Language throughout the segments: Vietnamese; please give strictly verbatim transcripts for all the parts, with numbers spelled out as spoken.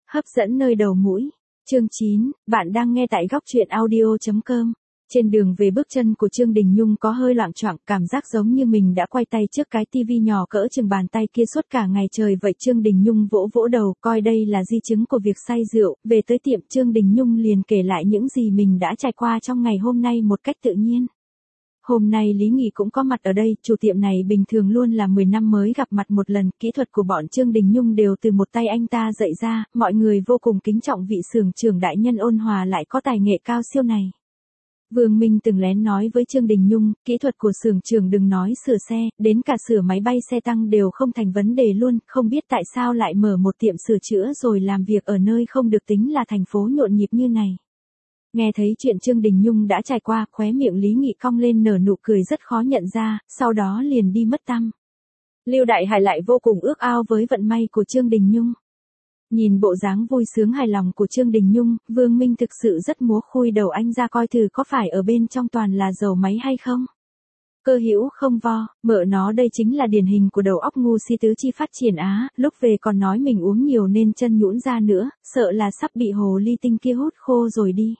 Hấp dẫn nơi đầu mũi. Chương chín, bạn đang nghe tại góc truyện audio chấm com. Trên đường về bước chân của Trương Đình Nhung có hơi loạng choạng, cảm giác giống như mình đã quay tay trước cái tivi nhỏ cỡ chừng bàn tay kia suốt cả ngày trời vậy. Trương Đình Nhung vỗ vỗ đầu, coi đây là di chứng của việc say rượu. Về tới tiệm, Trương Đình Nhung liền kể lại những gì mình đã trải qua trong ngày hôm nay một cách tự nhiên. Hôm nay Lý Nghị cũng có mặt ở đây, chủ tiệm này bình thường luôn là mười năm mới gặp mặt một lần, kỹ thuật của bọn Trương Đình Nhung đều từ một tay anh ta dạy ra, mọi người vô cùng kính trọng vị xưởng trưởng đại nhân ôn hòa lại có tài nghệ cao siêu này. Vương Minh từng lén nói với Trương Đình Nhung, kỹ thuật của xưởng trưởng đừng nói sửa xe, đến cả sửa máy bay xe tăng đều không thành vấn đề luôn, không biết tại sao lại mở một tiệm sửa chữa rồi làm việc ở nơi không được tính là thành phố nhộn nhịp như này. Nghe thấy chuyện Trương Đình Nhung đã trải qua, khóe miệng Lý Nghị cong lên nở nụ cười rất khó nhận ra, sau đó liền đi mất tăm. Lưu Đại Hải lại vô cùng ước ao với vận may của Trương Đình Nhung. Nhìn bộ dáng vui sướng hài lòng của Trương Đình Nhung, Vương Minh thực sự rất múa khui đầu anh ra coi thử có phải ở bên trong toàn là dầu máy hay không. Cơ hữu không vo, mợ nó đây chính là điển hình của đầu óc ngu si tứ chi phát triển á, lúc về còn nói mình uống nhiều nên chân nhũn ra nữa, sợ là sắp bị hồ ly tinh kia hút khô rồi đi.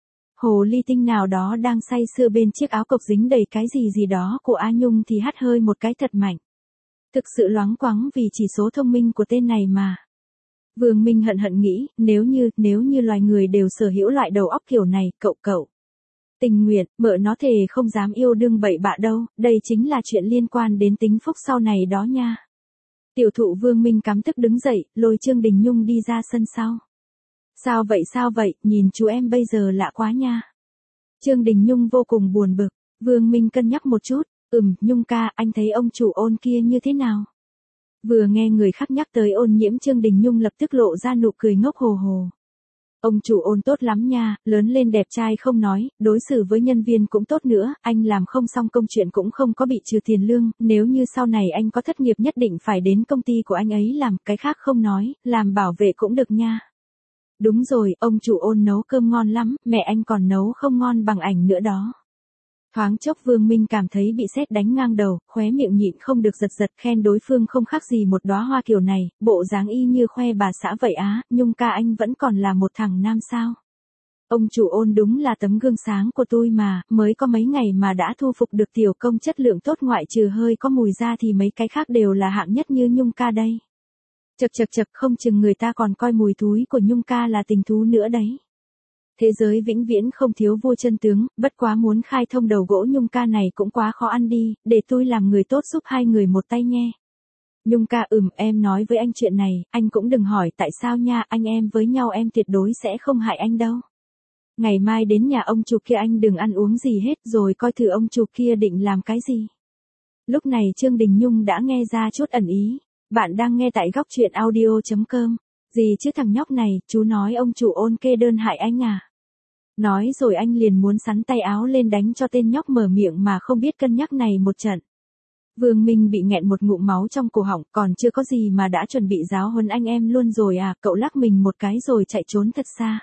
Hồ ly tinh nào đó đang say sưa bên chiếc áo cộc dính đầy cái gì gì đó của A Nhung thì hắt hơi một cái thật mạnh. Thực sự loáng quáng vì chỉ số thông minh của tên này mà. Vương Minh hận hận nghĩ, nếu như, nếu như loài người đều sở hữu loại đầu óc kiểu này, cậu cậu. Tình nguyện, mợ nó thề không dám yêu đương bậy bạ đâu, đây chính là chuyện liên quan đến tính phúc sau này đó nha. Tiểu thụ Vương Minh cắm tức đứng dậy, lôi Trương Đình Nhung đi ra sân sau. Sao vậy sao vậy, nhìn chú em bây giờ lạ quá nha. Trương Đình Nhung vô cùng buồn bực, Vương Minh cân nhắc một chút, ừm, Nhung ca, anh thấy ông chủ Ôn kia như thế nào? Vừa nghe người khác nhắc tới Ôn Nhiễm, Trương Đình Nhung lập tức lộ ra nụ cười ngốc hồ hồ. Ông chủ Ôn tốt lắm nha, lớn lên đẹp trai không nói, đối xử với nhân viên cũng tốt nữa, anh làm không xong công chuyện cũng không có bị trừ tiền lương, nếu như sau này anh có thất nghiệp nhất định phải đến công ty của anh ấy làm, cái khác không nói, làm bảo vệ cũng được nha. Đúng rồi, ông chủ Ôn nấu cơm ngon lắm, mẹ anh còn nấu không ngon bằng ảnh nữa đó. Thoáng chốc Vương Minh cảm thấy bị sét đánh ngang đầu, khóe miệng nhịn không được giật giật, khen đối phương không khác gì một đóa hoa kiểu này, bộ dáng y như khoe bà xã vậy á, Nhung ca anh vẫn còn là một thằng nam sao. Ông chủ Ôn đúng là tấm gương sáng của tôi mà, mới có mấy ngày mà đã thu phục được tiểu công chất lượng tốt, ngoại trừ hơi có mùi ra thì mấy cái khác đều là hạng nhất như Nhung ca đây. Chật chật chật, không chừng người ta còn coi mùi thúi của Nhung ca là tình thú nữa đấy. Thế giới vĩnh viễn không thiếu vua chân tướng, bất quá muốn khai thông đầu gỗ Nhung ca này cũng quá khó ăn đi, để tôi làm người tốt giúp hai người một tay nhé. Nhung ca ừm, em nói với anh chuyện này, anh cũng đừng hỏi tại sao nha, anh em với nhau em tuyệt đối sẽ không hại anh đâu. Ngày mai đến nhà ông chủ kia anh đừng ăn uống gì hết rồi coi thử ông chủ kia định làm cái gì. Lúc này Trương Đình Nhung đã nghe ra chút ẩn ý. Bạn đang nghe tại góc truyện audio chấm com. Gì chứ thằng nhóc này, chú nói ông chủ Ôn kê đơn hại anh à? Nói rồi anh liền muốn sắn tay áo lên đánh cho tên nhóc mở miệng mà không biết cân nhắc này một trận. Vương Minh bị nghẹn một ngụm máu trong cổ họng, còn chưa có gì mà đã chuẩn bị giáo huấn anh em luôn rồi à, cậu lắc mình một cái rồi chạy trốn thật xa.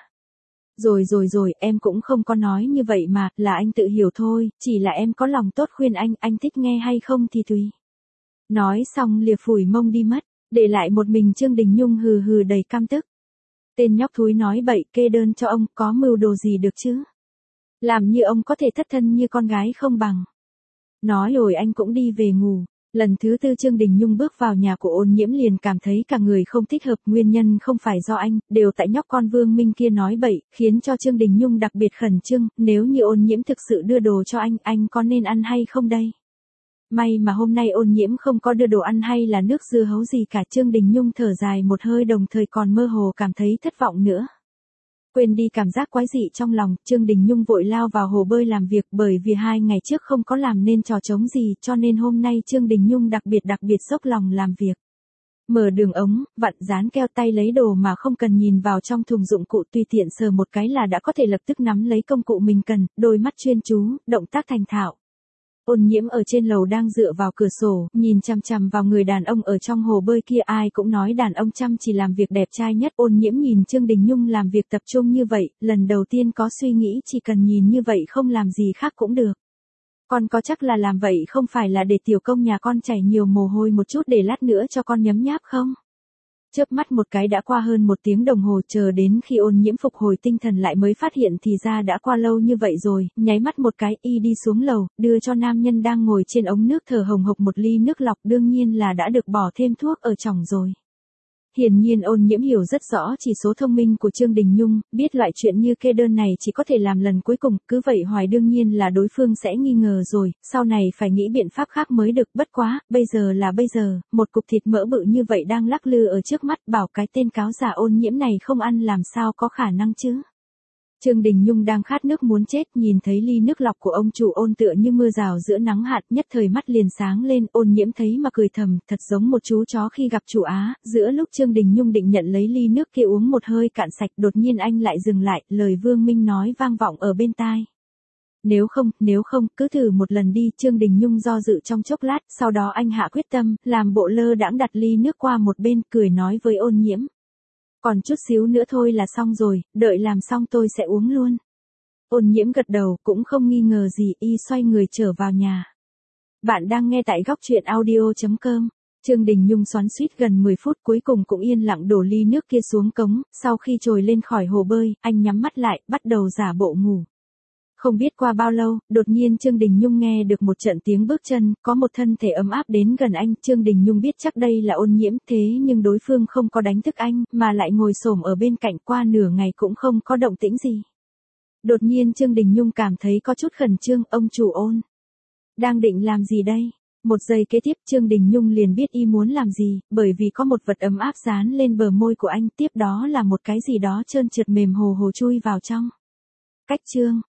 Rồi rồi rồi, em cũng không có nói như vậy mà, là anh tự hiểu thôi, chỉ là em có lòng tốt khuyên anh, anh thích nghe hay không thì tùy. Nói xong lìa phủi mông đi mất, để lại một mình Trương Đình Nhung hừ hừ đầy căm tức. Tên nhóc thúi nói bậy, kê đơn cho ông, có mưu đồ gì được chứ? Làm như ông có thể thất thân như con gái không bằng. Nói rồi anh cũng đi về ngủ. Lần thứ tư Trương Đình Nhung bước vào nhà của Ôn Nhiễm liền cảm thấy cả người không thích hợp, nguyên nhân không phải do anh, đều tại nhóc con Vương Minh kia nói bậy, khiến cho Trương Đình Nhung đặc biệt khẩn trương, nếu như Ôn Nhiễm thực sự đưa đồ cho anh, anh có nên ăn hay không đây? May mà hôm nay Ôn Nhiễm không có đưa đồ ăn hay là nước dưa hấu gì cả. Trương Đình Nhung thở dài một hơi, đồng thời còn mơ hồ cảm thấy thất vọng nữa. Quên đi cảm giác quái dị trong lòng, Trương Đình Nhung vội lao vào hồ bơi làm việc, bởi vì hai ngày trước không có làm nên trò trống gì, cho nên hôm nay Trương Đình Nhung đặc biệt đặc biệt dốc lòng làm việc. Mở đường ống, vặn dán keo, tay lấy đồ mà không cần nhìn vào trong thùng dụng cụ, tùy tiện sờ một cái là đã có thể lập tức nắm lấy công cụ mình cần, đôi mắt chuyên chú, động tác thành thạo. Ôn Nhiễm ở trên lầu đang dựa vào cửa sổ, nhìn chằm chằm vào người đàn ông ở trong hồ bơi kia, ai cũng nói đàn ông chăm chỉ làm việc đẹp trai nhất. Ôn Nhiễm nhìn Trương Đình Nhung làm việc tập trung như vậy, lần đầu tiên có suy nghĩ chỉ cần nhìn như vậy không làm gì khác cũng được. Con có chắc là làm vậy không phải là để tiểu công nhà con chảy nhiều mồ hôi một chút để lát nữa cho con nhấm nháp không? Chớp mắt một cái đã qua hơn một tiếng đồng hồ, chờ đến khi Ôn Nhiễm phục hồi tinh thần lại mới phát hiện thì ra đã qua lâu như vậy rồi, nháy mắt một cái y đi xuống lầu, đưa cho nam nhân đang ngồi trên ống nước thở hồng hộc một ly nước lọc, đương nhiên là đã được bỏ thêm thuốc ở trong rồi. Hiển nhiên Ôn Nhiễm hiểu rất rõ chỉ số thông minh của Trương Đình Nhung, biết loại chuyện như kê đơn này chỉ có thể làm lần cuối cùng, cứ vậy hoài đương nhiên là đối phương sẽ nghi ngờ rồi, sau này phải nghĩ biện pháp khác mới được, bất quá, bây giờ là bây giờ, một cục thịt mỡ bự như vậy đang lắc lư ở trước mắt, bảo cái tên cáo giả Ôn Nhiễm này không ăn làm sao có khả năng chứ. Trương Đình Nhung đang khát nước muốn chết, nhìn thấy ly nước lọc của ông chủ Ôn tựa như mưa rào giữa nắng hạn, nhất thời mắt liền sáng lên, Ôn Nhiễm thấy mà cười thầm, thật giống một chú chó khi gặp chủ Á, giữa lúc Trương Đình Nhung định nhận lấy ly nước kia uống một hơi cạn sạch, đột nhiên anh lại dừng lại, lời Vương Minh nói vang vọng ở bên tai. Nếu không, nếu không, cứ thử một lần đi, Trương Đình Nhung do dự trong chốc lát, sau đó anh hạ quyết tâm, làm bộ lơ đãng đặt ly nước qua một bên, cười nói với Ôn Nhiễm. Còn chút xíu nữa thôi là xong rồi, đợi làm xong tôi sẽ uống luôn. Ôn Nhiễm gật đầu, cũng không nghi ngờ gì, y xoay người trở vào nhà. Bạn đang nghe tại góc truyện audio chấm com. Trương Đình Nhung xoắn xuýt gần mười phút cuối cùng cũng yên lặng đổ ly nước kia xuống cống, sau khi trồi lên khỏi hồ bơi, anh nhắm mắt lại, bắt đầu giả bộ ngủ. Không biết qua bao lâu, đột nhiên Trương Đình Nhung nghe được một trận tiếng bước chân, có một thân thể ấm áp đến gần anh, Trương Đình Nhung biết chắc đây là Ôn Nhiễm, thế nhưng đối phương không có đánh thức anh, mà lại ngồi xổm ở bên cạnh, qua nửa ngày cũng không có động tĩnh gì. Đột nhiên Trương Đình Nhung cảm thấy có chút khẩn trương, ông chủ Ôn đang định làm gì đây? Một giây kế tiếp Trương Đình Nhung liền biết y muốn làm gì, bởi vì có một vật ấm áp dán lên bờ môi của anh, tiếp đó là một cái gì đó trơn trượt mềm hồ hồ chui vào trong. Cách Trương